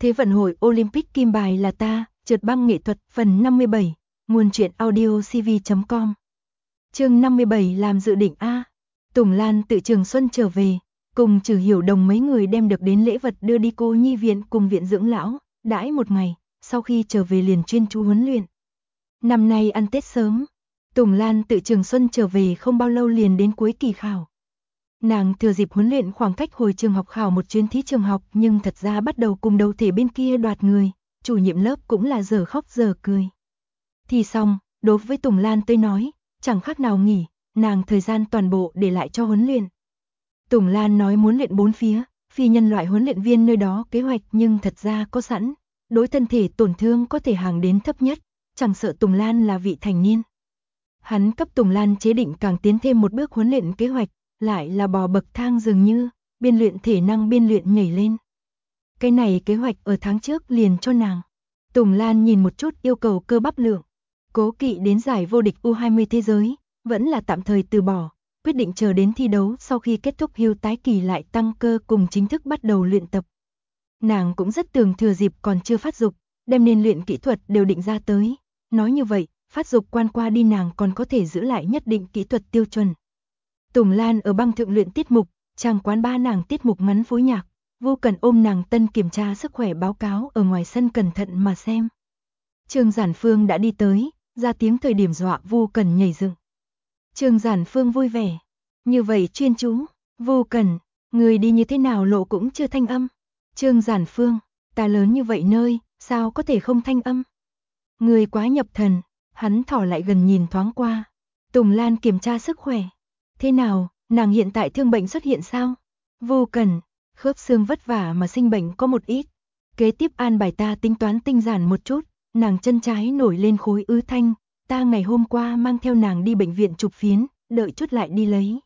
Thế vận hội Olympic kim bài là ta, trượt băng nghệ thuật phần 57, nguồn truyện audio cv.com. Chương 57 làm dự định A. Tùng Lan tự Trường Xuân trở về, cùng Trừ Hiểu Đồng mấy người đem được đến lễ vật đưa đi cô nhi viện cùng viện dưỡng lão, đãi một ngày, sau khi trở về liền chuyên chú huấn luyện. Năm nay ăn Tết sớm, Tùng Lan tự Trường Xuân trở về không bao lâu liền đến cuối kỳ khảo. Nàng thừa dịp huấn luyện khoảng cách hồi trường học khảo một chuyến thí trường học, nhưng thật ra bắt đầu cùng đầu thể bên kia đoạt người, chủ nhiệm lớp cũng là giờ khóc giờ cười. Thì xong, đối với Tùng Lan tới nói, chẳng khác nào nghỉ, nàng thời gian toàn bộ để lại cho huấn luyện. Tùng Lan nói muốn luyện bốn phía, phi nhân loại huấn luyện viên nơi đó kế hoạch nhưng thật ra có sẵn, đối thân thể tổn thương có thể hàng đến thấp nhất, chẳng sợ Tùng Lan là vị thành niên. Hắn cấp Tùng Lan chế định càng tiến thêm một bước huấn luyện kế hoạch, lại là bò bậc thang dường như, biên luyện thể năng biên luyện nhảy lên. Cái này kế hoạch ở tháng trước liền cho nàng. Tùng Lan nhìn một chút yêu cầu cơ bắp lượng, cố kỵ đến giải vô địch U20 thế giới, vẫn là tạm thời từ bỏ, quyết định chờ đến thi đấu sau khi kết thúc hưu tái kỳ lại tăng cơ cùng chính thức bắt đầu luyện tập. Nàng cũng rất tưởng thừa dịp còn chưa phát dục, đem nên luyện kỹ thuật đều định ra tới, nói như vậy, phát dục quan qua đi nàng còn có thể giữ lại nhất định kỹ thuật tiêu chuẩn. Tùng Lan ở băng thượng luyện tiết mục, trang quán ba nàng tiết mục ngắn phối nhạc, Vô Cần ôm nàng tân kiểm tra sức khỏe báo cáo ở ngoài sân cẩn thận mà xem. Trương Giản Phương đã đi tới, ra tiếng thời điểm dọa Vô Cần nhảy dựng. Trương Giản Phương vui vẻ, như vậy chuyên chú, Vô Cần, người đi như thế nào lộ cũng chưa thanh âm. Trương Giản Phương, ta lớn như vậy nơi, sao có thể không thanh âm? Người quá nhập thần, hắn thỏ lại gần nhìn thoáng qua. Tùng Lan kiểm tra sức khỏe. Thế nào, nàng hiện tại thương bệnh xuất hiện sao? Vô Cần, khớp xương vất vả mà sinh bệnh có một ít. Kế tiếp an bài ta tính toán tinh giản một chút, nàng chân trái nổi lên khối ứ thanh, ta ngày hôm qua mang theo nàng đi bệnh viện chụp phiến, đợi chút lại đi lấy.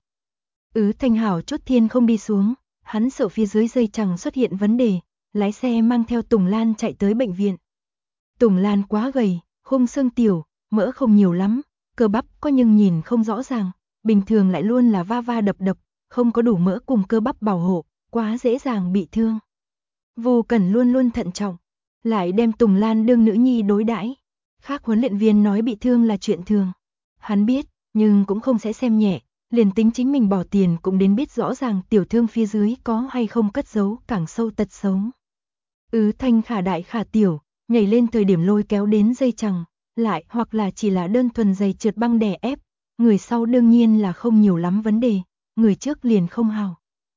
Ứ thanh hảo chút thiên không đi xuống, hắn sợ phía dưới dây chằng xuất hiện vấn đề, lái xe mang theo Tùng Lan chạy tới bệnh viện. Tùng Lan quá gầy, khung xương tiểu, mỡ không nhiều lắm, cơ bắp có nhưng nhìn không rõ ràng, bình thường lại luôn là va va đập đập, không có đủ mỡ cùng cơ bắp bảo hộ, quá dễ dàng bị thương. Vô Cần luôn luôn thận trọng, lại đem Tùng Lan đương nữ nhi đối đãi. Khác huấn luyện viên nói bị thương là chuyện thường. Hắn biết, nhưng cũng không sẽ xem nhẹ, liền tính chính mình bỏ tiền cũng đến biết rõ ràng tiểu thương phía dưới có hay không cất giấu càng sâu tật xấu. Ứ thanh khả đại khả tiểu, nhảy lên thời điểm lôi kéo đến dây chằng, lại hoặc là chỉ là đơn thuần giày trượt băng đè ép, người sau đương nhiên là không nhiều lắm vấn đề, người trước liền không hào.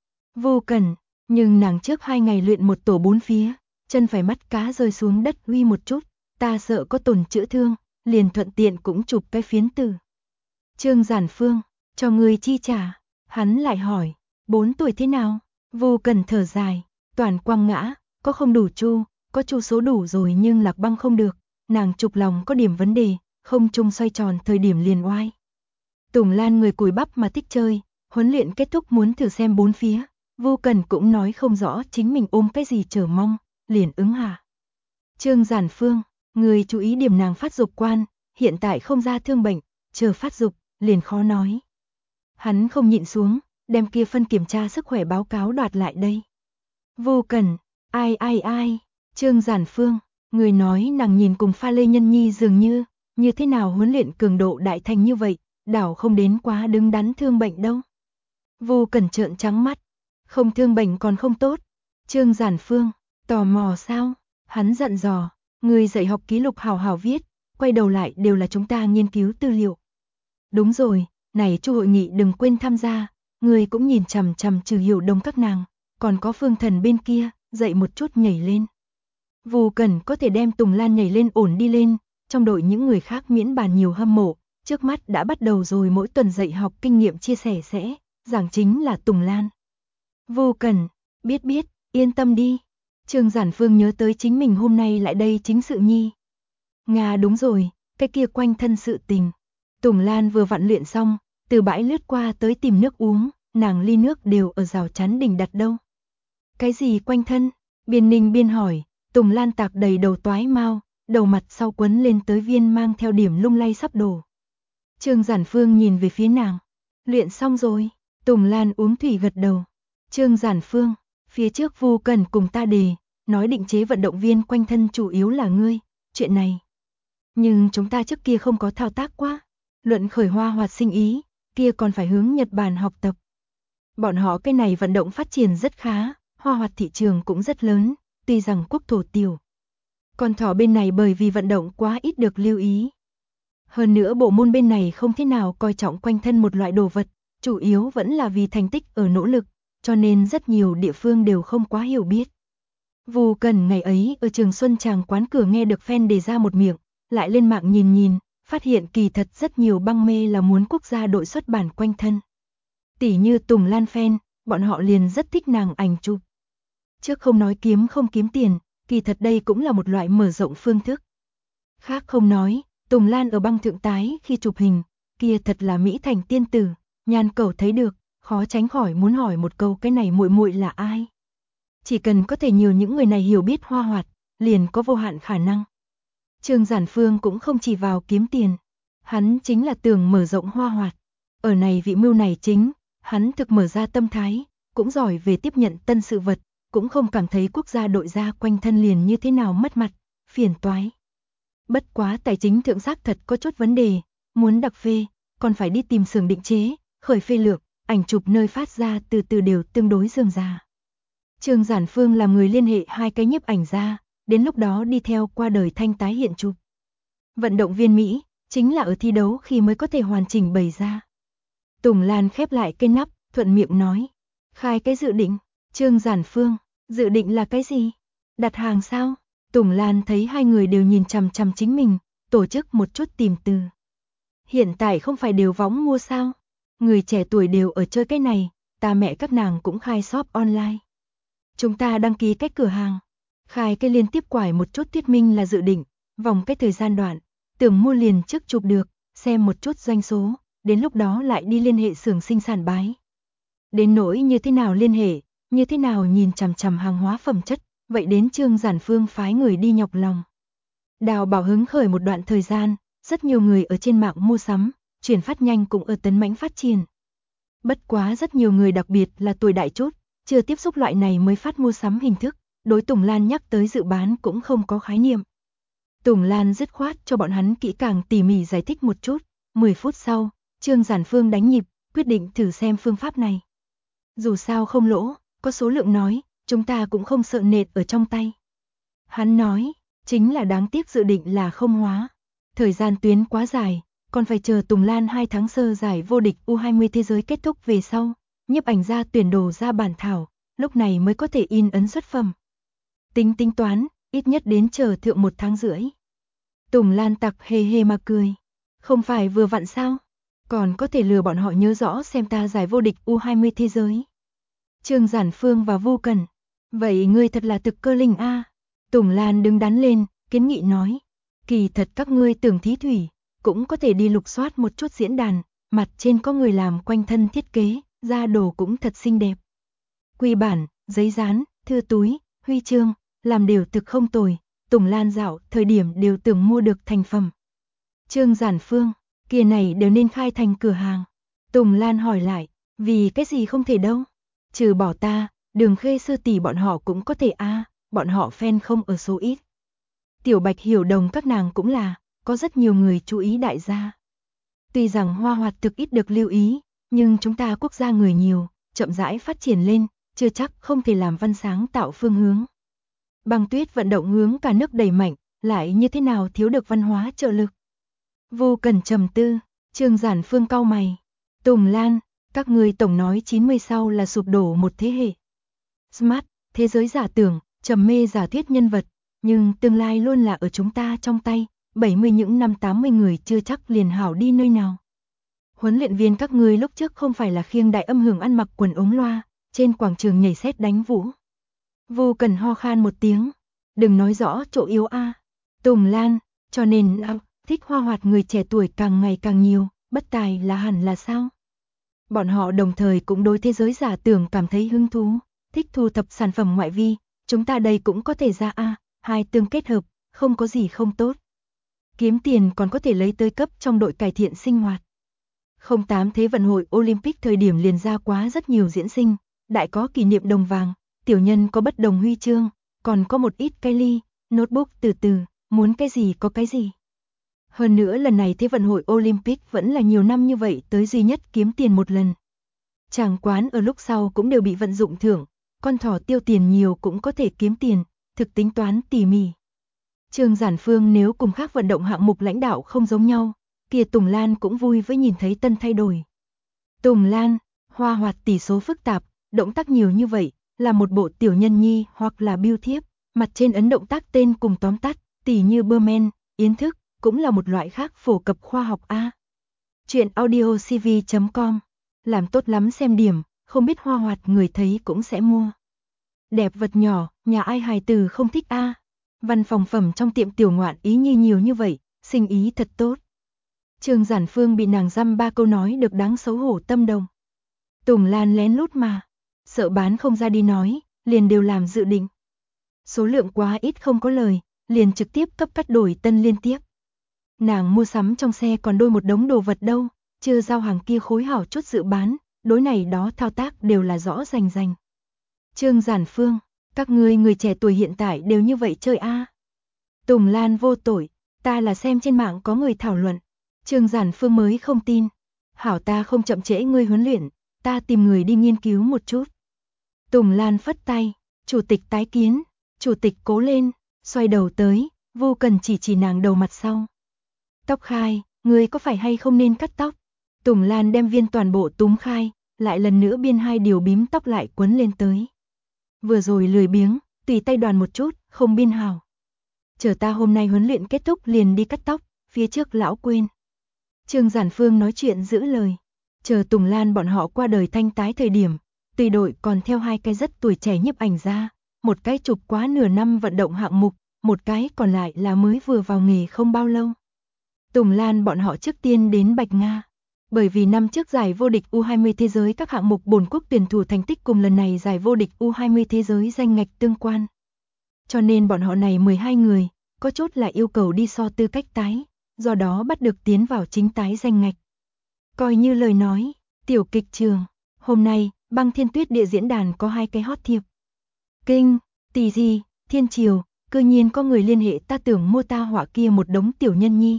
Vô Cần, nhưng nàng trước 2 ngày luyện một tổ 4 phía, chân phải mắt cá rơi xuống đất uy một chút, ta sợ có tổn chữa thương, liền thuận tiện cũng chụp cái phiến tử. Trương Giản Phương, cho người chi trả, hắn lại hỏi, 4 tuổi thế nào? Vô Cần thở dài, toàn quăng ngã, có không đủ chu, có chu số đủ rồi nhưng lạc băng không được, nàng chụp lòng có điểm vấn đề, không trung xoay tròn thời điểm liền oai. Tùng Lan người cùi bắp mà thích chơi, huấn luyện kết thúc muốn thử xem 4 phía, Vô Cần cũng nói không rõ chính mình ôm cái gì chờ mong, liền ứng hạ. Trương Giản Phương, người chú ý điểm nàng phát dục quan, hiện tại không ra thương bệnh, chờ phát dục, liền khó nói. Hắn không nhịn xuống, đem kia phân kiểm tra sức khỏe báo cáo đoạt lại đây. Vô Cần, ai, Trương Giản Phương, người nói nàng nhìn cùng pha lê nhân nhi dường như thế nào huấn luyện cường độ đại thành như vậy, đảo không đến quá đứng đắn thương bệnh đâu. Vô Cần trợn trắng mắt, không thương bệnh còn không tốt. Trương Giản Phương, tò mò sao? Hắn dặn dò, người dạy học ký lục hào hào viết, quay đầu lại đều là chúng ta nghiên cứu tư liệu. Đúng rồi, này chu hội nghị đừng quên tham gia, người cũng nhìn chằm chằm Trừ Hiểu Đồng các nàng, còn có Phương Thần bên kia, dậy một chút nhảy lên. Vô Cần có thể đem Tùng Lan nhảy lên ổn đi lên, trong đội những người khác miễn bàn nhiều hâm mộ, trước mắt đã bắt đầu rồi mỗi tuần dạy học kinh nghiệm chia sẻ sẽ, giảng chính là Tùng Lan. Vô Cần, biết, yên tâm đi. Trương Giản Phương nhớ tới chính mình hôm nay lại đây chính sự nhi. Nga đúng rồi, cái kia quanh thân sự tình. Tùng Lan vừa vặn luyện xong, từ bãi lướt qua tới tìm nước uống, nàng ly nước đều ở rào chắn đỉnh đặt đâu. Cái gì quanh thân? Biên Ninh biên hỏi, Tùng Lan tạc đầy đầu toái mau, đầu mặt sau quấn lên tới viên mang theo điểm lung lay sắp đổ. Trương Giản Phương nhìn về phía nàng, luyện xong rồi. Tùng Lan uống thủy gật đầu. Trương Giản Phương, phía trước Vô Cần cùng ta đề, nói định chế vận động viên quanh thân chủ yếu là ngươi, chuyện này. Nhưng chúng ta trước kia không có thao tác quá. Luận khởi hoa hoạt sinh ý, kia còn phải hướng Nhật Bản học tập. Bọn họ cái này vận động phát triển rất khá, hoa hoạt thị trường cũng rất lớn, tuy rằng quốc thổ tiểu. Con thỏ bên này bởi vì vận động quá ít được lưu ý. Hơn nữa bộ môn bên này không thế nào coi trọng quanh thân một loại đồ vật, chủ yếu vẫn là vì thành tích ở nỗ lực, cho nên rất nhiều địa phương đều không quá hiểu biết. Vu Cần ngày ấy ở Trường Xuân Tràng quán cửa nghe được fan đề ra một miệng, lại lên mạng nhìn, phát hiện kỳ thật rất nhiều băng mê là muốn quốc gia đội xuất bản quanh thân. Tỉ như Tùng Lan fan, bọn họ liền rất thích nàng ảnh chụp. Trước không nói kiếm không kiếm tiền, kỳ thật đây cũng là một loại mở rộng phương thức. Khác không nói, Tùng Lan ở băng thượng tái khi chụp hình, kia thật là mỹ thành tiên tử, Nhan Cẩu thấy được, khó tránh khỏi muốn hỏi một câu cái này muội muội là ai. Chỉ cần có thể nhiều những người này hiểu biết hoa hoạt, liền có vô hạn khả năng. Trương Giản Phương cũng không chỉ vào kiếm tiền, hắn chính là tưởng mở rộng hoa hoạt. Ở này vị mưu này chính, hắn thực mở ra tâm thái, cũng giỏi về tiếp nhận tân sự vật, cũng không cảm thấy quốc gia đội ra quanh thân liền như thế nào mất mặt, phiền toái. Bất quá tài chính thượng xác thật có chút vấn đề, muốn đặc phê, còn phải đi tìm xưởng định chế, khởi phê lược, ảnh chụp nơi phát ra từ từ đều tương đối rườm rà. Trương Giản Phương làm người liên hệ hai cái nhiếp ảnh ra, đến lúc đó đi theo qua đời thanh tái hiện chụp. Vận động viên Mỹ, chính là ở thi đấu khi mới có thể hoàn chỉnh bày ra. Tùng Lan khép lại cái nắp, thuận miệng nói. Khai cái dự định, Trương Giản Phương, dự định là cái gì? Đặt hàng sao? Tùng Lan thấy hai người đều nhìn chằm chằm chính mình, tổ chức một chút tìm từ. Hiện tại không phải đều võng mua sao? Người trẻ tuổi đều ở chơi cái này, ta mẹ các nàng cũng khai shop online. Chúng ta đăng ký cái cửa hàng, khai cái liên tiếp quải một chút thuyết minh là dự định, vòng cái thời gian đoạn, tưởng mua liền trước chụp được, xem một chút doanh số, đến lúc đó lại đi liên hệ xưởng sinh sản bái. Đến nỗi như thế nào liên hệ, như thế nào nhìn chằm chằm hàng hóa phẩm chất, vậy đến Trương Giản Phương phái người đi nhọc lòng. Đào Bảo hứng khởi một đoạn thời gian, rất nhiều người ở trên mạng mua sắm, chuyển phát nhanh cũng ở tấn mãnh phát triển. Bất quá rất nhiều người đặc biệt là tuổi đại chút, chưa tiếp xúc loại này mới phát mua sắm hình thức, đối Tùng Lan nhắc tới dự bán cũng không có khái niệm. Tùng Lan dứt khoát cho bọn hắn kỹ càng tỉ mỉ giải thích một chút, 10 phút sau, Trương Giản Phương đánh nhịp, quyết định thử xem phương pháp này. Dù sao không lỗ, có số lượng nói, chúng ta cũng không sợ nệt ở trong tay. Hắn nói, chính là đáng tiếc dự định là không hóa. Thời gian tuyến quá dài, còn phải chờ Tùng Lan 2 tháng sơ giải vô địch U20 thế giới kết thúc về sau, nhiếp ảnh ra tuyển đồ ra bản thảo, lúc này mới có thể in ấn xuất phẩm. Tính toán, ít nhất đến chờ thượng 1 tháng rưỡi. Tùng Lan tặc hề hề mà cười. Không phải vừa vặn sao? Còn có thể lừa bọn họ nhớ rõ xem ta giải vô địch U20 thế giới. Trương Giản Phương và Vu Cần. Vậy ngươi thật là thực cơ linh a. Tùng Lan đứng đắn lên, kiến nghị nói. Kỳ thật các ngươi tưởng thí thủy, cũng có thể đi lục soát một chút diễn đàn, mặt trên có người làm quanh thân thiết kế, ra đồ cũng thật xinh đẹp. Quy bản, giấy dán, thư túi, huy chương, làm đều thực không tồi, Tùng Lan dạo thời điểm đều tưởng mua được thành phẩm. Trương Giản Phương, kia này đều nên khai thành cửa hàng. Tùng Lan hỏi lại, vì cái gì không thể đâu? Trừ bỏ ta, Đường Khê sư tỷ bọn họ cũng có thể a, bọn họ fan không ở số ít. Tiểu Bạch Hiểu Đồng các nàng cũng là, có rất nhiều người chú ý đại gia. Tuy rằng hoa hoạt thực ít được lưu ý, nhưng chúng ta quốc gia người nhiều, chậm rãi phát triển lên, chưa chắc không thể làm văn sáng tạo phương hướng. Băng tuyết vận động hướng cả nước đẩy mạnh, lại như thế nào thiếu được văn hóa trợ lực. Vô Cần trầm tư, Trương Giản Phương cau mày. Tùng Lan, các ngươi tổng nói 90 sau là sụp đổ một thế hệ. Smart, thế giới giả tưởng, trầm mê giả thuyết nhân vật, nhưng tương lai luôn là ở chúng ta trong tay, 70 những năm 80 người chưa chắc liền hảo đi nơi nào. Huấn luyện viên các ngươi lúc trước không phải là khiêng đại âm hưởng ăn mặc quần ống loa, trên quảng trường nhảy sét đánh vũ. Vô Cần ho khan một tiếng, đừng nói rõ chỗ yếu a. Tùng Lan, cho nên thích hoa hoạt người trẻ tuổi càng ngày càng nhiều, bất tài là hẳn là sao? Bọn họ đồng thời cũng đối thế giới giả tưởng cảm thấy hứng thú, thích thu thập sản phẩm ngoại vi, chúng ta đây cũng có thể ra a, hai tương kết hợp, không có gì không tốt. Kiếm tiền còn có thể lấy tới cấp trong đội cải thiện sinh hoạt. 08 Thế vận hội Olympic thời điểm liền ra quá rất nhiều diễn sinh, đại có kỷ niệm đồng vàng, tiểu nhân có bất đồng huy chương, còn có một ít cái ly, notebook từ từ, muốn cái gì có cái gì. Hơn nữa lần này Thế vận hội Olympic vẫn là nhiều năm như vậy tới duy nhất kiếm tiền một lần. Chàng quán ở lúc sau cũng đều bị vận dụng thưởng, con thỏ tiêu tiền nhiều cũng có thể kiếm tiền, thực tính toán tỉ mỉ. Trương Giản Phương nếu cùng khác vận động hạng mục lãnh đạo không giống nhau, kia Tùng Lan cũng vui với nhìn thấy tân thay đổi. Tùng Lan, hoa hoạt tỷ số phức tạp, động tác nhiều như vậy, là một bộ tiểu nhân nhi hoặc là biêu thiếp, mặt trên ấn động tác tên cùng tóm tắt, tỉ như Berman, Yến thức, cũng là một loại khác phổ cập khoa học A. Chuyện audiocv.com, làm tốt lắm xem điểm, không biết hoa hoạt người thấy cũng sẽ mua. Đẹp vật nhỏ, nhà ai hài tử không thích A. Văn phòng phẩm trong tiệm tiểu ngoạn ý nhi nhiều như vậy, sinh ý thật tốt. Trương Giản Phương bị nàng dăm ba câu nói được đáng xấu hổ tâm đồng. Tùng Lan lén lút mà, sợ bán không ra đi nói, liền đều làm dự định. Số lượng quá ít không có lời, liền trực tiếp cấp cắt đổi tân liên tiếp. Nàng mua sắm trong xe còn đôi một đống đồ vật đâu, chưa giao hàng kia khối hảo chút dự bán, đối này đó thao tác đều là rõ rành rành. Trương Giản Phương, các ngươi người trẻ tuổi hiện tại đều như vậy chơi a? Tùng Lan vô tội, ta là xem trên mạng có người thảo luận. Trương Giản Phương mới không tin. Hảo, ta không chậm trễ ngươi huấn luyện, ta tìm người đi nghiên cứu một chút. Tùng Lan phất tay, chủ tịch tái kiến, chủ tịch cố lên, xoay đầu tới, Vu Cần chỉ nàng đầu mặt sau. Tóc khai, ngươi có phải hay không nên cắt tóc? Tùng Lan đem viên toàn bộ túm khai, lại lần nữa biên hai điều bím tóc lại quấn lên tới. Vừa rồi lười biếng, tùy tay đoàn một chút, không biên hào. Chờ ta hôm nay huấn luyện kết thúc liền đi cắt tóc, phía trước lão quên. Trương Giản Phương nói chuyện giữ lời. Chờ Tùng Lan bọn họ qua đời thanh tái thời điểm, tùy đội còn theo hai cái rất tuổi trẻ nhiếp ảnh ra, một cái chụp quá nửa năm vận động hạng mục, một cái còn lại là mới vừa vào nghề không bao lâu. Tùng Lan bọn họ trước tiên đến Bạch Nga, bởi vì năm trước giải vô địch U20 thế giới các hạng mục bổn quốc tuyển thủ thành tích cùng lần này giải vô địch U20 thế giới danh ngạch tương quan. Cho nên bọn họ này 12 người, có chút là yêu cầu đi so tư cách tái, do đó bắt được tiến vào chính tái danh ngạch. Coi như lời nói, tiểu kịch trường, hôm nay, Băng Thiên Tuyết địa diễn đàn có hai cái hot thiệp. Kinh, tỷ gì, Thiên Triều, cư nhiên có người liên hệ ta tưởng mua ta họa kia một đống tiểu nhân nhi.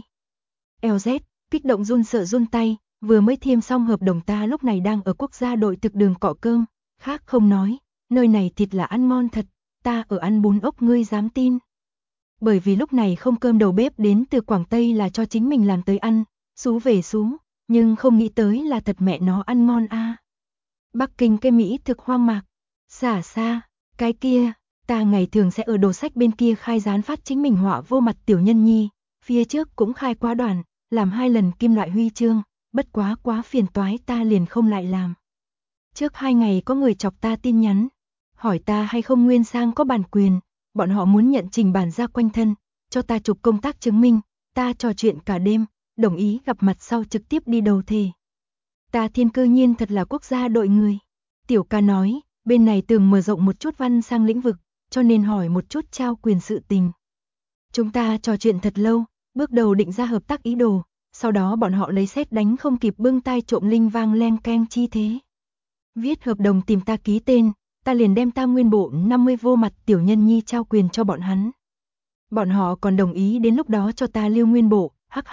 LZ, kích động run sợ run tay, vừa mới thêm xong hợp đồng ta lúc này đang ở quốc gia đội thực đường cọ cơm, khác không nói, nơi này thịt là ăn ngon thật, ta ở ăn bún ốc ngươi dám tin. Bởi vì lúc này không cơm đầu bếp đến từ Quảng Tây là cho chính mình làm tới ăn, xú về xú, nhưng không nghĩ tới là thật mẹ nó ăn ngon a. Bắc Kinh cái Mỹ thực hoang mạc, xả xa, cái kia, ta ngày thường sẽ ở đồ sách bên kia khai dán phát chính mình họa vô mặt tiểu nhân nhi, phía trước cũng khai quá đoàn, làm 2 lần kim loại huy chương, bất quá phiền toái ta liền không lại làm. Trước 2 ngày có người chọc ta tin nhắn, hỏi ta hay không nguyên sang có bản quyền, bọn họ muốn nhận trình bản ra quanh thân, cho ta chụp công tác chứng minh, ta trò chuyện cả đêm, đồng ý gặp mặt sau trực tiếp đi đầu thề. Ta thiên cơ nhiên thật là quốc gia đội người. Tiểu ca nói, bên này từng mở rộng một chút văn sang lĩnh vực, cho nên hỏi một chút trao quyền sự tình. Chúng ta trò chuyện thật lâu, bước đầu định ra hợp tác ý đồ, sau đó bọn họ lấy sét đánh không kịp bưng tay trộm linh vang len keng chi thế. Viết hợp đồng tìm ta ký tên, ta liền đem ta nguyên bộ 50 vô mặt tiểu nhân nhi trao quyền cho bọn hắn. Bọn họ còn đồng ý đến lúc đó cho ta lưu nguyên bộ, hắc.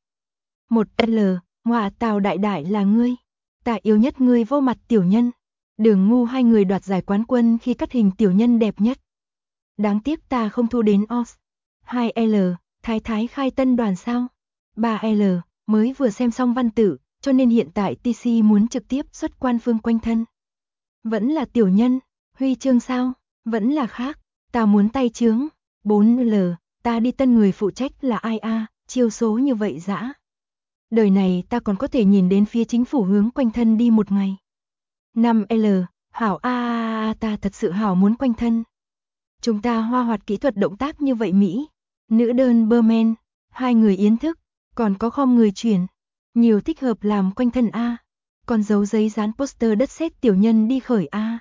1L, ngoạ tào đại đại là ngươi. Ta yêu nhất ngươi vô mặt tiểu nhân. Đường ngu hai người đoạt giải quán quân khi cắt hình tiểu nhân đẹp nhất. Đáng tiếc ta không thu đến OS. 2L, thái thái khai tân đoàn sao. 3L, mới vừa xem xong văn tử, cho nên hiện tại TC muốn trực tiếp xuất quan phương quanh thân. Vẫn là tiểu nhân, huy chương sao, vẫn là khác, ta muốn tay chướng. 4L, ta đi tân người phụ trách là ai a, chiêu số như vậy dã. Đời này ta còn có thể nhìn đến phía chính phủ hướng quanh thân đi một ngày. 5L, hảo ta thật sự hảo muốn quanh thân. Chúng ta hoa hoạt kỹ thuật động tác như vậy Mỹ, nữ đơn Berman, 2 người yến thức, còn có khom người chuyển, nhiều thích hợp làm quanh thân a. Còn dấu giấy dán poster đất sét tiểu nhân đi khởi a.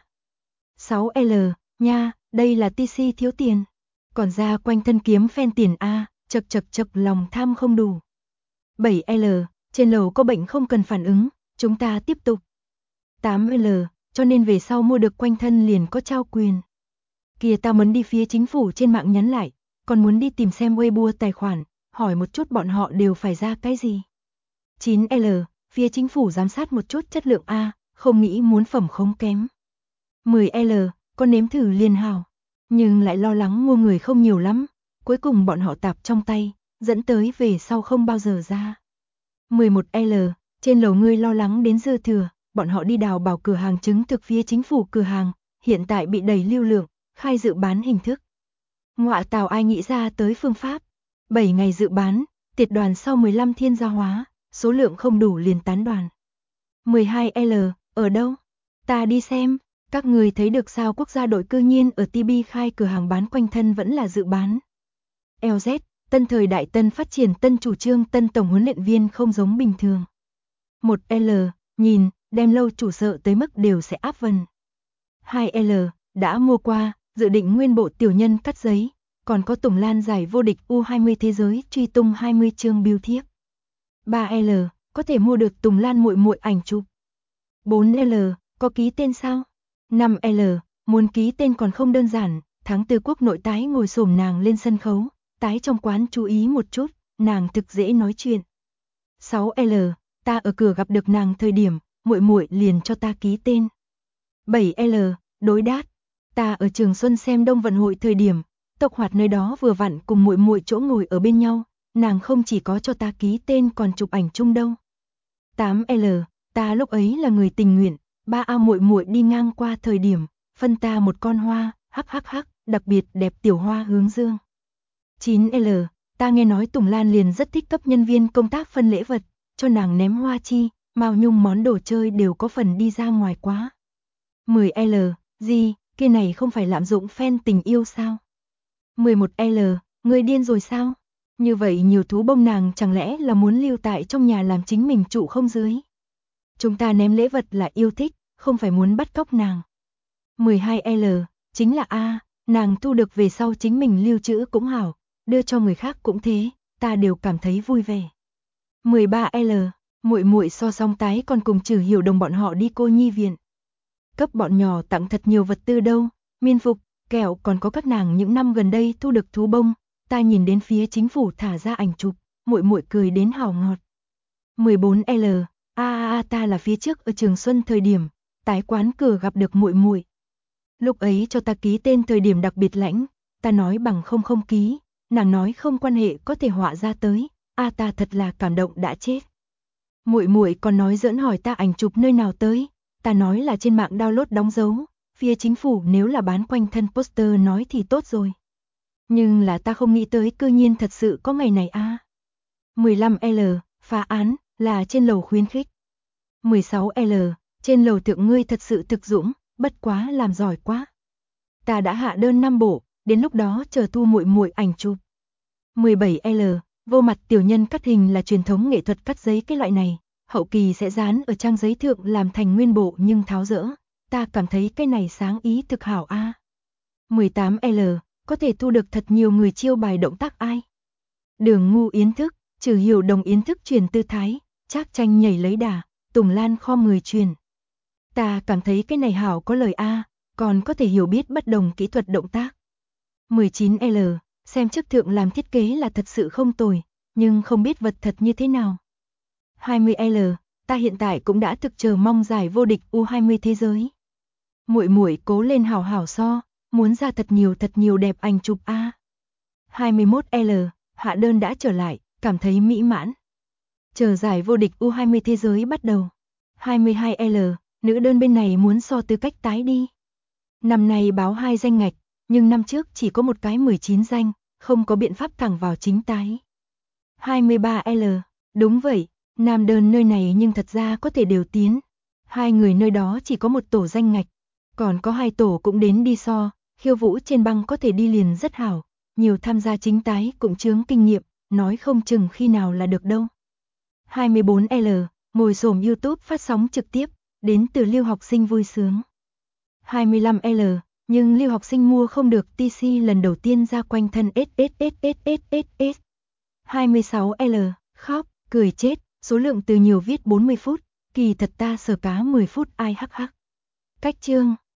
6L, nha, đây là TC thiếu tiền, còn ra quanh thân kiếm phen tiền a, chật lòng tham không đủ. 7L, trên lầu có bệnh không cần phản ứng, chúng ta tiếp tục. 8L, cho nên về sau mua được quanh thân liền có trao quyền. Kìa ta muốn đi phía chính phủ trên mạng nhắn lại, còn muốn đi tìm xem Weibo tài khoản, hỏi một chút bọn họ đều phải ra cái gì. 9L, phía chính phủ giám sát một chút chất lượng A, không nghĩ muốn phẩm không kém. 10L, con nếm thử liền hào, nhưng lại lo lắng mua người không nhiều lắm, cuối cùng bọn họ tạp trong tay, dẫn tới về sau không bao giờ ra. 11L, trên lầu ngươi lo lắng đến dư thừa, bọn họ đi đào bảo cửa hàng chứng thực phía chính phủ cửa hàng, hiện tại bị đẩy lưu lượng, khai dự bán hình thức. Ngọa tào ai nghĩ ra tới phương pháp, 7 ngày dự bán, tiệt đoàn sau 15 thiên gia hóa, số lượng không đủ liền tán đoàn. 12L, ở đâu? Ta đi xem, các người thấy được sao quốc gia đội cư nhiên ở TB khai cửa hàng bán quanh thân vẫn là dự bán. LZ, tân thời đại tân phát triển tân chủ trương tân tổng huấn luyện viên không giống bình thường. 1L, nhìn, đem lâu chủ sợ tới mức đều sẽ áp vần. 2L, đã mua qua, dự định nguyên bộ tiểu nhân cắt giấy, còn có Tùng Lan giải vô địch U20 thế giới truy tung 20 chương bưu thiếp. 3L, có thể mua được Tùng Lan muội muội ảnh chụp. 4L, có ký tên sao? 5L, muốn ký tên còn không đơn giản, tháng 4 quốc nội tái ngồi xổm nàng lên sân khấu, tái trong quán chú ý một chút, nàng thực dễ nói chuyện. 6L, ta ở cửa gặp được nàng thời điểm, muội muội liền cho ta ký tên. 7L, đối đát, ta ở Trường Xuân xem Đông vận hội thời điểm, tộc hoạt nơi đó vừa vặn cùng muội muội chỗ ngồi ở bên nhau, nàng không chỉ có cho ta ký tên còn chụp ảnh chung đâu. 8L, ta lúc ấy là người tình nguyện, 3A muội muội đi ngang qua thời điểm, phân ta một con hoa, hắc hắc hắc, đặc biệt đẹp tiểu hoa hướng dương. 9L, ta nghe nói Tùng Lan liền rất thích cấp nhân viên công tác phân lễ vật, cho nàng ném hoa chi, Mao Nhung món đồ chơi đều có phần đi ra ngoài quá. 10L, gì, kia này không phải lạm dụng fan tình yêu sao? 11L, người điên rồi sao? Như vậy nhiều thú bông nàng chẳng lẽ là muốn lưu tại trong nhà làm chính mình trụ không dưới? Chúng ta ném lễ vật là yêu thích, không phải muốn bắt cóc nàng. 12L, chính là A, nàng thu được về sau chính mình lưu trữ cũng hảo, đưa cho người khác cũng thế, ta đều cảm thấy vui vẻ. 13L, muội muội so song tái còn cùng Trử Hiểu Đồng bọn họ đi cô nhi viện. Cấp bọn nhỏ tặng thật nhiều vật tư đâu, miên phục, kẹo còn có các nàng những năm gần đây thu được thú bông, ta nhìn đến phía chính phủ thả ra ảnh chụp, muội muội cười đến hào ngọt. 14L, ta là phía trước ở Trường Xuân thời điểm, tái quán cửa gặp được muội muội. Lúc ấy cho ta ký tên thời điểm đặc biệt lãnh, ta nói bằng không ký, nàng nói không quan hệ có thể họa ra tới, ta thật là cảm động đã chết. Muội muội còn nói giỡn hỏi ta ảnh chụp nơi nào tới, ta nói là trên mạng download đóng dấu, phía chính phủ nếu là bán quanh thân poster nói thì tốt rồi. Nhưng là ta không nghĩ tới cư nhiên thật sự có ngày này a. 15L, phá án, là trên lầu khuyến khích. 16L, trên lầu thượng ngươi thật sự thực dũng, bất quá làm giỏi quá. Ta đã hạ đơn 5 bộ, đến lúc đó chờ thu muội muội ảnh chụp. 17L, vô mặt tiểu nhân cắt hình là truyền thống nghệ thuật cắt giấy cái loại này, hậu kỳ sẽ dán ở trang giấy thượng làm thành nguyên bộ nhưng tháo dỡ, ta cảm thấy cái này sáng ý thực hảo a. 18L, có thể thu được thật nhiều người chiêu bài động tác ai. Đường Ngu yến thức, Trử Hiểu Đồng yến thức truyền tư thái, Trác Tranh nhảy lấy đà, Tùng Lan khom người truyền. Ta cảm thấy cái này hảo có lời a, còn có thể hiểu biết bất đồng kỹ thuật động tác. 19L, xem chức thượng làm thiết kế là thật sự không tồi, nhưng không biết vật thật như thế nào. 20L, ta hiện tại cũng đã thực chờ mong giải vô địch U20 thế giới. Muội muội cố lên hảo hảo so, muốn ra thật nhiều đẹp ảnh chụp a. 21L, hạ đơn đã trở lại, cảm thấy mỹ mãn. Chờ giải vô địch U20 thế giới bắt đầu. 22L, nữ đơn bên này muốn so tư cách tái đi. Năm nay báo 2 danh ngạch, nhưng năm trước chỉ có một cái 19 danh, không có biện pháp thẳng vào chính tái. 23L, đúng vậy, nam đơn nơi này nhưng thật ra có thể điều tiến. 2 người nơi đó chỉ có một tổ danh ngạch, còn có 2 tổ cũng đến đi so, khiêu vũ trên băng có thể đi liền rất hảo, nhiều tham gia chính tái cũng chướng kinh nghiệm, nói không chừng khi nào là được đâu. 24L, ngồi xổm YouTube phát sóng trực tiếp, đến từ lưu học sinh vui sướng. 25L, nhưng lưu học sinh mua không được TC lần đầu tiên ra quanh thân SSSSSSS. 26L, khóc, cười chết, số lượng từ nhiều viết 40 phút, kỳ thật ta sờ cá 10 phút ai hắc hắc. Cách chương